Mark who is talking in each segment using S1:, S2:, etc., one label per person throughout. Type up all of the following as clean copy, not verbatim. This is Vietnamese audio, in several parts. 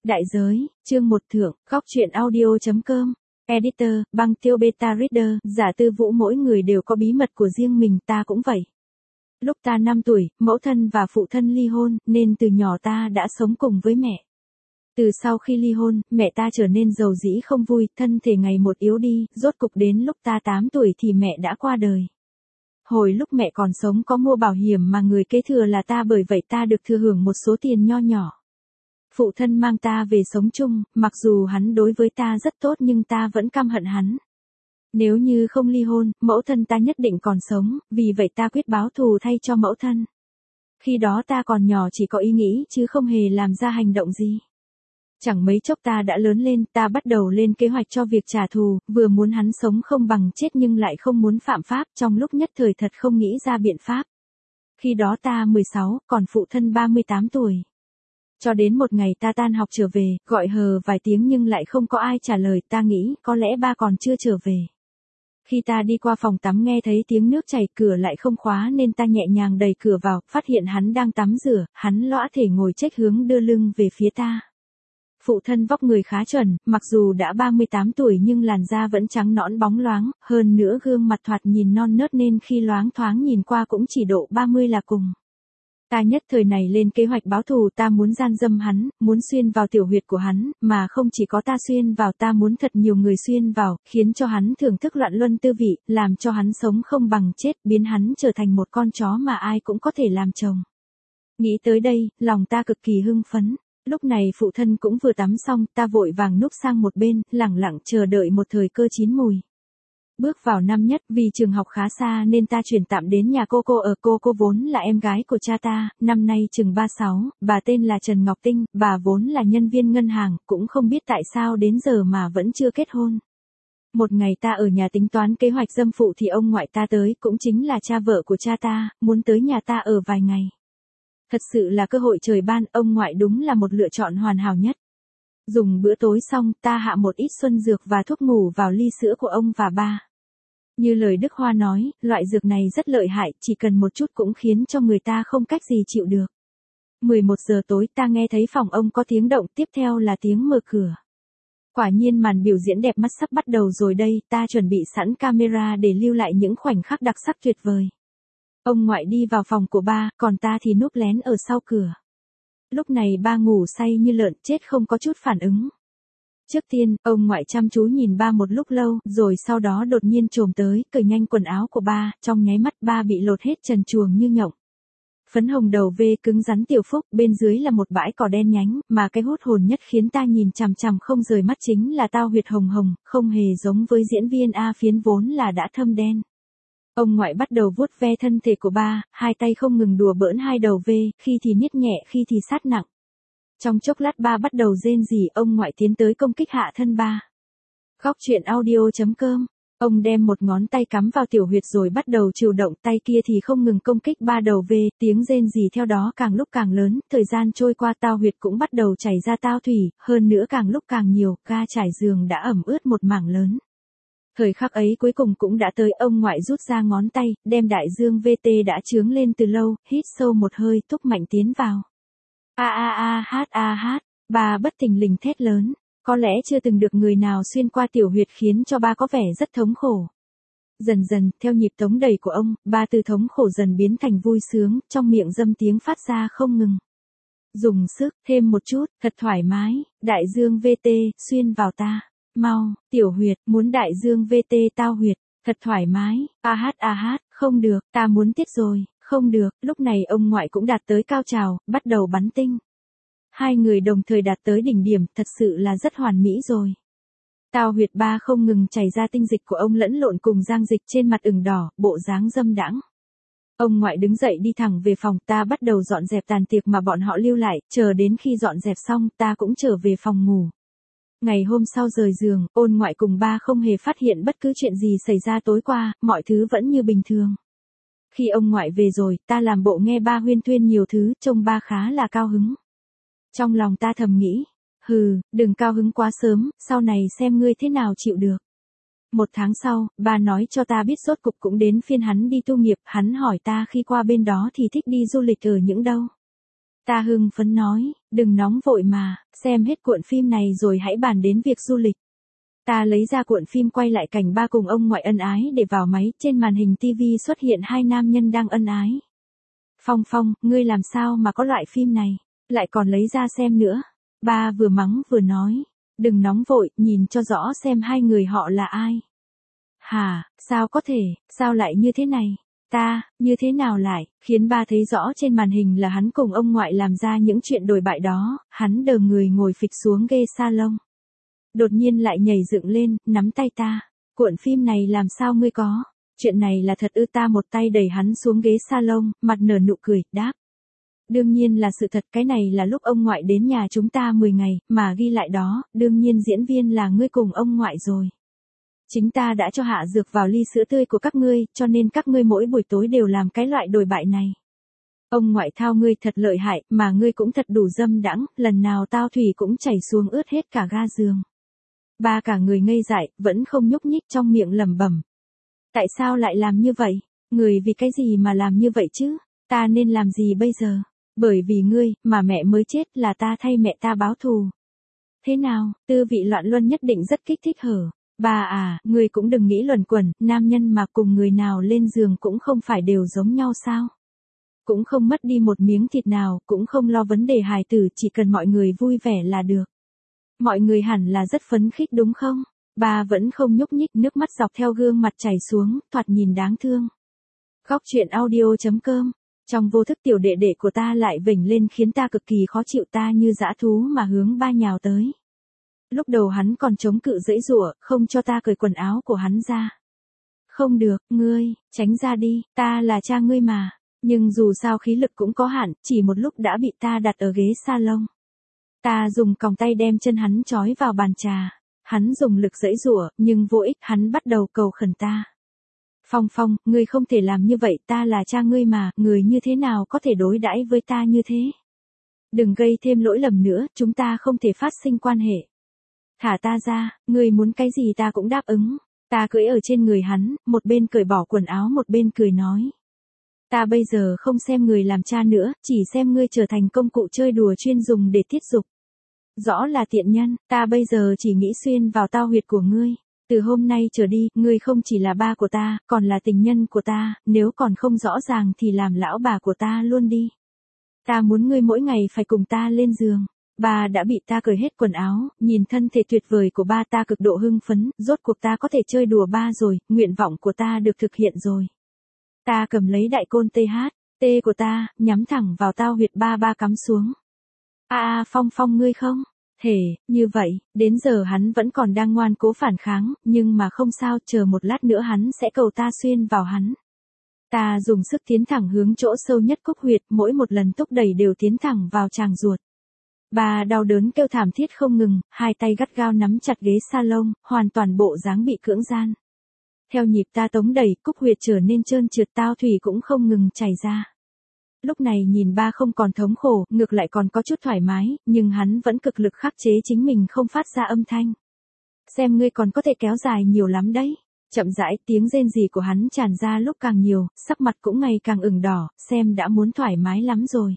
S1: Đại giới, chương 1 thượng, góc truyện audio.com. Editor, băng tiêu beta reader, giả tư vũ mỗi người đều có bí mật của riêng mình, ta cũng vậy. Lúc ta 5 tuổi, mẫu thân và phụ thân ly hôn, nên từ nhỏ ta đã sống cùng với mẹ. Từ sau khi ly hôn, mẹ ta trở nên giàu dĩ không vui, thân thể ngày một yếu đi, rốt cục đến lúc ta 8 tuổi thì mẹ đã qua đời. Hồi lúc mẹ còn sống có mua bảo hiểm mà người kế thừa là ta, bởi vậy ta được thừa hưởng một số tiền nho nhỏ. Phụ thân mang ta về sống chung, mặc dù hắn đối với ta rất tốt nhưng ta vẫn căm hận hắn. Nếu như không ly hôn, mẫu thân ta nhất định còn sống, vì vậy ta quyết báo thù thay cho mẫu thân. Khi đó ta còn nhỏ chỉ có ý nghĩ chứ không hề làm ra hành động gì. Chẳng mấy chốc ta đã lớn lên, ta bắt đầu lên kế hoạch cho việc trả thù, vừa muốn hắn sống không bằng chết nhưng lại không muốn phạm pháp, trong lúc nhất thời thật không nghĩ ra biện pháp. Khi đó ta 16, còn phụ thân 38 tuổi. Cho đến một ngày ta tan học trở về, gọi hờ vài tiếng nhưng lại không có ai trả lời, ta nghĩ có lẽ ba còn chưa trở về. Khi ta đi qua phòng tắm nghe thấy tiếng nước chảy, cửa lại không khóa nên ta nhẹ nhàng đẩy cửa vào, phát hiện hắn đang tắm rửa, hắn lõa thể ngồi chếch hướng đưa lưng về phía ta. Phụ thân vóc người khá chuẩn, mặc dù đã 38 tuổi nhưng làn da vẫn trắng nõn bóng loáng, hơn nữa gương mặt thoạt nhìn non nớt nên khi loáng thoáng nhìn qua cũng chỉ độ 30 là cùng. Ta nhất thời này lên kế hoạch báo thù, ta muốn gian dâm hắn, muốn xuyên vào tiểu huyệt của hắn, mà không chỉ có ta xuyên vào, ta muốn thật nhiều người xuyên vào, khiến cho hắn thưởng thức loạn luân tư vị, làm cho hắn sống không bằng chết, biến hắn trở thành một con chó mà ai cũng có thể làm chồng. Nghĩ tới đây, lòng ta cực kỳ hưng phấn. Lúc này phụ thân cũng vừa tắm xong, ta vội vàng núp sang một bên, lẳng lặng chờ đợi một thời cơ chín mùi. Bước vào năm nhất, vì trường học khá xa nên ta chuyển tạm đến nhà cô ở. Cô vốn là em gái của cha ta, năm nay chừng 36, bà tên là Trần Ngọc Tinh, bà vốn là nhân viên ngân hàng, cũng không biết tại sao đến giờ mà vẫn chưa kết hôn. Một ngày ta ở nhà tính toán kế hoạch dâm phụ thì ông ngoại ta tới, cũng chính là cha vợ của cha ta, muốn tới nhà ta ở vài ngày. Thật sự là cơ hội trời ban, ông ngoại đúng là một lựa chọn hoàn hảo nhất. Dùng bữa tối xong, ta hạ một ít xuân dược và thuốc ngủ vào ly sữa của ông và ba. Như lời Đức Hoa nói, loại dược này rất lợi hại, chỉ cần một chút cũng khiến cho người ta không cách gì chịu được. 11 giờ tối ta nghe thấy phòng ông có tiếng động, tiếp theo là tiếng mở cửa. Quả nhiên màn biểu diễn đẹp mắt sắp bắt đầu rồi đây, ta chuẩn bị sẵn camera để lưu lại những khoảnh khắc đặc sắc tuyệt vời. Ông ngoại đi vào phòng của ba, còn ta thì núp lén ở sau cửa. Lúc này ba ngủ say như lợn chết không có chút phản ứng. Trước tiên, ông ngoại chăm chú nhìn ba một lúc lâu, rồi sau đó đột nhiên chồm tới, cởi nhanh quần áo của ba, trong nháy mắt ba bị lột hết trần truồng như nhộng. Phấn hồng đầu V cứng rắn tiểu phúc, bên dưới là một bãi cỏ đen nhánh, mà cái hút hồn nhất khiến ta nhìn chằm chằm không rời mắt chính là tao huyệt hồng hồng, không hề giống với diễn viên A Phiến vốn là đã thâm đen. Ông ngoại bắt đầu vuốt ve thân thể của ba, hai tay không ngừng đùa bỡn hai đầu V, khi thì niết nhẹ khi thì sát nặng. Trong chốc lát ba bắt đầu rên rỉ, ông ngoại tiến tới công kích hạ thân ba. Góc truyện audio.com. Ông đem một ngón tay cắm vào tiểu huyệt rồi bắt đầu trừu động, tay kia thì không ngừng công kích ba đầu V, tiếng rên rỉ theo đó càng lúc càng lớn, thời gian trôi qua tao huyệt cũng bắt đầu chảy ra tao thủy, hơn nữa càng lúc càng nhiều, ga trải giường đã ẩm ướt một mảng lớn. Thời khắc ấy cuối cùng cũng đã tới, ông ngoại rút ra ngón tay, đem đại dương VT đã chướng lên từ lâu, hít sâu một hơi, thúc mạnh tiến vào. Hát, ba bất thình lình thét lớn, có lẽ chưa từng được người nào xuyên qua tiểu huyệt khiến cho ba có vẻ rất thống khổ. Dần dần, theo nhịp tống đầy của ông, ba từ thống khổ dần biến thành vui sướng, trong miệng dâm tiếng phát ra không ngừng. Dùng sức, thêm một chút, thật thoải mái, đại dương VT, xuyên vào ta. Mau, tiểu huyệt, muốn đại dương VT tao huyệt, thật thoải mái, không được, ta muốn tiết rồi, không được, lúc này ông ngoại cũng đạt tới cao trào, bắt đầu bắn tinh. Hai người đồng thời đạt tới đỉnh điểm, thật sự là rất hoàn mỹ rồi. Tao huyệt ba không ngừng chảy ra, tinh dịch của ông lẫn lộn cùng giang dịch trên mặt ửng đỏ, bộ dáng dâm đãng. Ông ngoại đứng dậy đi thẳng về phòng, ta bắt đầu dọn dẹp tàn tiệc mà bọn họ lưu lại, chờ đến khi dọn dẹp xong, ta cũng trở về phòng ngủ. Ngày hôm sau rời giường, Ôn ngoại cùng ba không hề phát hiện bất cứ chuyện gì xảy ra tối qua, mọi thứ vẫn như bình thường. Khi ông ngoại về rồi, ta làm bộ nghe ba huyên thuyên nhiều thứ, trông ba khá là cao hứng. Trong lòng ta thầm nghĩ, đừng cao hứng quá sớm, sau này xem ngươi thế nào chịu được. 1 tháng sau, ba nói cho ta biết rốt cục cũng đến phiên hắn đi tu nghiệp, hắn hỏi ta khi qua bên đó thì thích đi du lịch ở những đâu. Ta hưng phấn nói, đừng nóng vội mà, xem hết cuộn phim này rồi hãy bàn đến việc du lịch. Ta lấy ra cuộn phim quay lại cảnh ba cùng ông ngoại ân ái để vào máy, trên màn hình tivi xuất hiện hai nam nhân đang ân ái. Phong Phong, ngươi làm sao mà có loại phim này, lại còn lấy ra xem nữa. Ba vừa mắng vừa nói, đừng nóng vội, nhìn cho rõ xem hai người họ là ai. Hả, sao có thể, sao lại như thế này? Như thế nào lại, khiến ba thấy rõ trên màn hình là hắn cùng ông ngoại làm ra những chuyện đồi bại đó, hắn đờ người ngồi phịch xuống ghế salon. Đột nhiên lại nhảy dựng lên, nắm tay ta. Cuộn phim này làm sao ngươi có? Chuyện này là thật ư? Ta một tay đẩy hắn xuống ghế salon, mặt nở nụ cười, đáp. Đương nhiên là sự thật, cái này là lúc ông ngoại đến nhà chúng ta 10 ngày, mà ghi lại đó, đương nhiên diễn viên là ngươi cùng ông ngoại rồi. Chính ta đã cho hạ dược vào ly sữa tươi của các ngươi, cho nên các ngươi mỗi buổi tối đều làm cái loại đồi bại này. Ông ngoại thao ngươi thật lợi hại, mà ngươi cũng thật đủ dâm đãng, lần nào tao thủy cũng chảy xuống ướt hết cả ga giường. Ba cả người ngây dại, vẫn không nhúc nhích, trong miệng lẩm bẩm. Tại sao lại làm như vậy? Người vì cái gì mà làm như vậy chứ? Ta nên làm gì bây giờ? Bởi vì ngươi, mà mẹ mới chết, là ta thay mẹ ta báo thù. Thế nào, tư vị loạn luân nhất định rất kích thích hở? Bà à, ngươi cũng đừng nghĩ luẩn quẩn, nam nhân mà cùng người nào lên giường cũng không phải đều giống nhau sao? Cũng không mất đi một miếng thịt nào, cũng không lo vấn đề hài tử, chỉ cần mọi người vui vẻ là được. Mọi người hẳn là rất phấn khích đúng không? Bà vẫn không nhúc nhích, nước mắt dọc theo gương mặt chảy xuống, thoạt nhìn đáng thương. Góc truyện audio.com. Trong vô thức tiểu đệ đệ của ta lại vểnh lên khiến ta cực kỳ khó chịu, ta như dã thú mà hướng ba nhào tới. Lúc đầu hắn còn chống cự giãy giụa, không cho ta cởi quần áo của hắn ra. Không được, ngươi, tránh ra đi, ta là cha ngươi mà. Nhưng dù sao khí lực cũng có hạn, chỉ một lúc đã bị ta đặt ở ghế salon. Ta dùng còng tay đem chân hắn trói vào bàn trà. Hắn dùng lực giãy giụa, nhưng vô ích, hắn bắt đầu cầu khẩn ta. Phong Phong, ngươi không thể làm như vậy, ta là cha ngươi mà, người như thế nào có thể đối đãi với ta như thế? Đừng gây thêm lỗi lầm nữa, chúng ta không thể phát sinh quan hệ. Thả ta ra, ngươi muốn cái gì ta cũng đáp ứng. Ta cưỡi ở trên người hắn, một bên cởi bỏ quần áo một bên cười nói. Ta bây giờ không xem người làm cha nữa, chỉ xem ngươi trở thành công cụ chơi đùa chuyên dùng để tiết dục. Rõ là tiện nhân, ta bây giờ chỉ nghĩ xuyên vào tao huyệt của ngươi. Từ hôm nay trở đi, ngươi không chỉ là ba của ta, còn là tình nhân của ta, nếu còn không rõ ràng thì làm lão bà của ta luôn đi. Ta muốn ngươi mỗi ngày phải cùng ta lên giường. Ba đã bị ta cởi hết quần áo, nhìn thân thể tuyệt vời của ba ta cực độ hưng phấn, rốt cuộc ta có thể chơi đùa ba rồi, nguyện vọng của ta được thực hiện rồi. Ta cầm lấy đại côn THT của ta, nhắm thẳng vào tao huyệt ba cắm xuống. Phong Phong ngươi không? Thể, như vậy, đến giờ hắn vẫn còn đang ngoan cố phản kháng, nhưng mà không sao, chờ một lát nữa hắn sẽ cầu ta xuyên vào hắn. Ta dùng sức tiến thẳng hướng chỗ sâu nhất cúc huyệt, mỗi một lần thúc đẩy đều tiến thẳng vào tràng ruột. Bà đau đớn kêu thảm thiết không ngừng, hai tay gắt gao nắm chặt ghế salon, hoàn toàn bộ dáng bị cưỡng gian. Theo nhịp ta tống đẩy, cúc huyệt trở nên trơn trượt, tao thủy cũng không ngừng chảy ra. Lúc này nhìn ba không còn thống khổ, ngược lại còn có chút thoải mái, nhưng hắn vẫn cực lực khắc chế chính mình không phát ra âm thanh. Xem ngươi còn có thể kéo dài nhiều lắm đấy. Chậm rãi, tiếng rên rỉ của hắn tràn ra lúc càng nhiều, sắc mặt cũng ngày càng ửng đỏ, xem đã muốn thoải mái lắm rồi.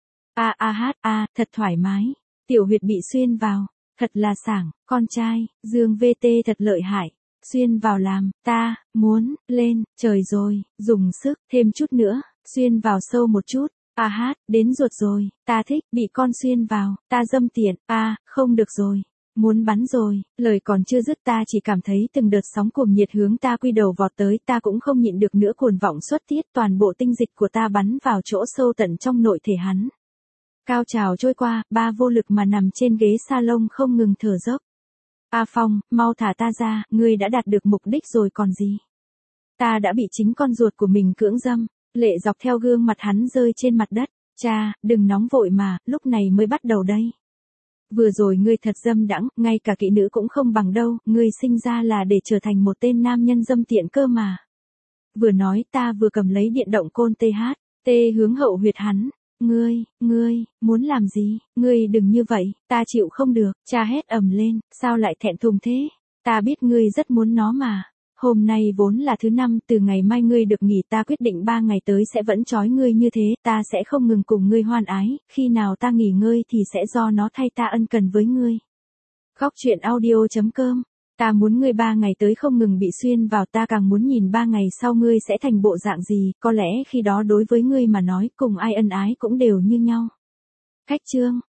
S1: Thật thoải mái. Tiểu huyệt bị xuyên vào, thật là sảng, con trai, Dương VT thật lợi hại. Xuyên vào làm, ta, muốn, lên, trời rồi, dùng sức, thêm chút nữa, xuyên vào sâu một chút. Đến ruột rồi, ta thích, bị con xuyên vào, ta dâm tiện, không được rồi. Muốn bắn rồi, lời còn chưa dứt ta chỉ cảm thấy từng đợt sóng cuồng nhiệt hướng ta quy đầu vọt tới, ta cũng không nhịn được nữa, cuồn vọng xuất tiết, toàn bộ tinh dịch của ta bắn vào chỗ sâu tận trong nội thể hắn. Cao trào trôi qua, ba vô lực mà nằm trên ghế salon không ngừng thở dốc. Phong, mau thả ta ra, ngươi đã đạt được mục đích rồi còn gì. Ta đã bị chính con ruột của mình cưỡng dâm, lệ dọc theo gương mặt hắn rơi trên mặt đất. Cha, đừng nóng vội mà, lúc này mới bắt đầu đây. Vừa rồi ngươi thật dâm đãng, ngay cả kỹ nữ cũng không bằng đâu, ngươi sinh ra là để trở thành một tên nam nhân dâm tiện cơ mà. Vừa nói ta vừa cầm lấy điện động côn THT hướng hậu huyệt hắn. Ngươi, muốn làm gì? Ngươi đừng như vậy, ta chịu không được, cha hét ầm lên, sao lại thẹn thùng thế? Ta biết ngươi rất muốn nó mà. hôm nay vốn là thứ năm, từ ngày mai ngươi được nghỉ, ta quyết định 3 ngày tới sẽ vẫn trói ngươi như thế, ta sẽ không ngừng cùng ngươi hoan ái, khi nào ta nghỉ ngơi thì sẽ do nó thay ta ân cần với ngươi. Góc truyện audio.com. Ta muốn ngươi 3 ngày tới không ngừng bị xuyên vào, ta càng muốn nhìn 3 ngày sau ngươi sẽ thành bộ dạng gì, có lẽ khi đó đối với ngươi mà nói cùng ai ân ái cũng đều như nhau. Cách chương